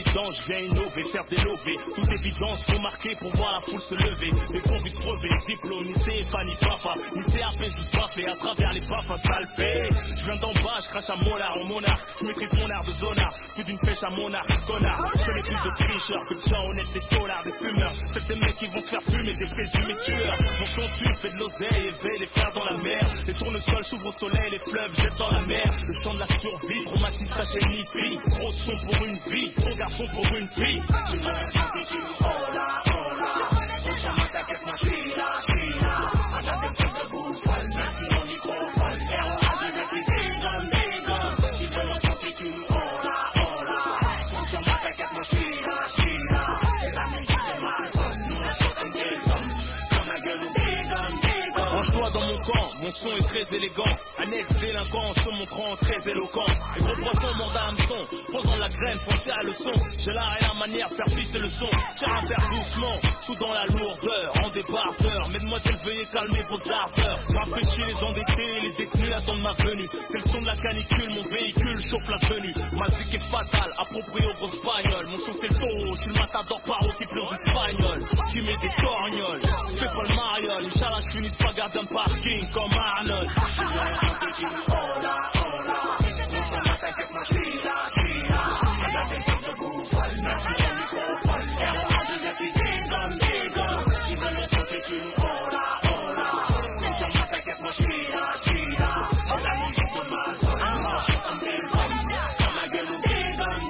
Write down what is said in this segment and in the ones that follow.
évident, je viens innover, faire des lovés. Toute évidence, faut marquer pour voir la foule se lever. Des convicts crevés, diplôme, ni CFA, ni papa, ni CAP, juste baffé à travers les baffes, ça le fait. Je viens d'en bas, je crache à molar au monarque. Je maîtrise mon art de zonard, plus d'une flèche à monarque, connard. Je connais plus de tricheurs que de gens honnêtes, des dollars, des fumeurs. C'est des mecs qui vont se faire fumer, des présumés tueurs. Mon son tue, fait de l'oseille, éveille les frères dans la mer. Les tournesols s'ouvrent au soleil, les fleuves jettent dans la mer. Le chant de la survie, traumatise ta chaîne hippie. Trop de son pour une vie, trop garçon pour une fille. J'ai pas senti tu hola, hola. Donc ça m'a t'inquiète, moi j'suis là. I got them to the bouffon, merci mon microphone. R.O.A.2.Z, dégonne. J'ai pas senti tu hola, hola. Donc ça m'a t'inquiète, moi j'suis là. C'est la musique de ma zone, nous on chante comme des hommes. Comme la gueule ou dégonne. Range-toi dans mon camp, mon son est très élégant. Annexe délinquant, se montrant très éloquent. Les gros poissons mordent à hameçon, posant la graine, font tirer à leçon. J'ai l'art et la manière de faire pisser le son. Cher à faire doucement, tout dans la lourdeur, en débardeur. Mesdemoiselles, veuillez calmer vos ardeurs. Rafraîchis les endettés, les détenus attendent ma venue. C'est le son de la canicule, mon véhicule chauffe la tenue. Ma zik est fatale, approprié aux grosses bagnoles. Mon son c'est le taureau, je suis le matador paro qui pleure aux espagnols. Qui met des torgnoles, fais pas le mariole. Inch'Allah, je finisse pas gardien de parking comme Arnold. J'ai pas senti tu hola, hola. Donc ça m'a t'inquiète, moi j'suis là. I got them to the bouffon, merci mon microphone. R.O.A.2.Z, dégonne. J'ai pas senti tu hola, hola. Donc ça m'a t'inquiète, moi j'suis là. C'est la musique de ma zone, nous on chante comme des hommes. Comme la gueule ou dégonne.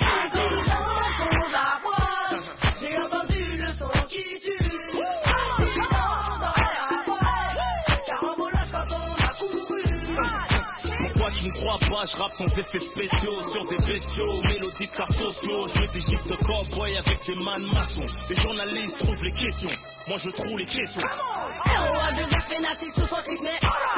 J'ai entendu le son qui tue. Accident dans la boîte. Carambolage quand on a couru. Pourquoi tu ne crois pas, je rappe sans effets spéciaux. Sur des bestiaux, mélodies de cas sociaux. Je mets des gifs de cowboy avec des man maçons. Les journalistes trouvent les questions, moi je trouve les questions. R.O.A.2.Z, fanatique sous son rythme.